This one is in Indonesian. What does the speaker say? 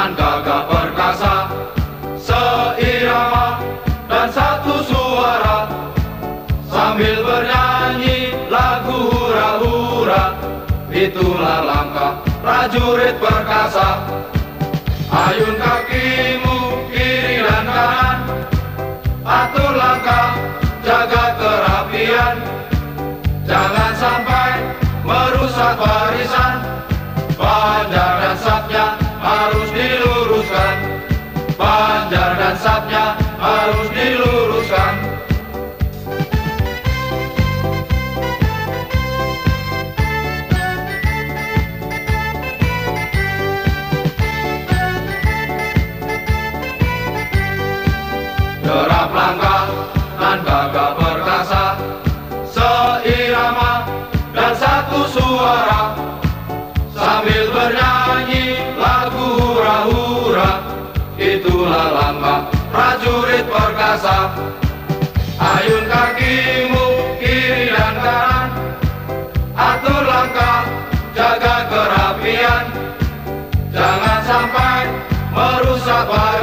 nan gagah perkasa, seirama dan satu suara, sambil bernyanyi lagu hura-hura. Itulah langkah prajurit perkasa. Ayun kakimu kiri dan kanan, atur langkah, jaga kerapian. Jangan sampai merusak barisan. Panjar dan sapnya harus diluruskan. Panjar dan sapnya harus diluruskan. Derap langkah nan gagah perkasa, seirama dan satu suara, sambil bernyanyi lagu hura-hura. Itulah langkah prajurit perkasa. Ayun kakimu kiri dan kanan, atur langkah, jaga kerapian. Jangan sampai merusak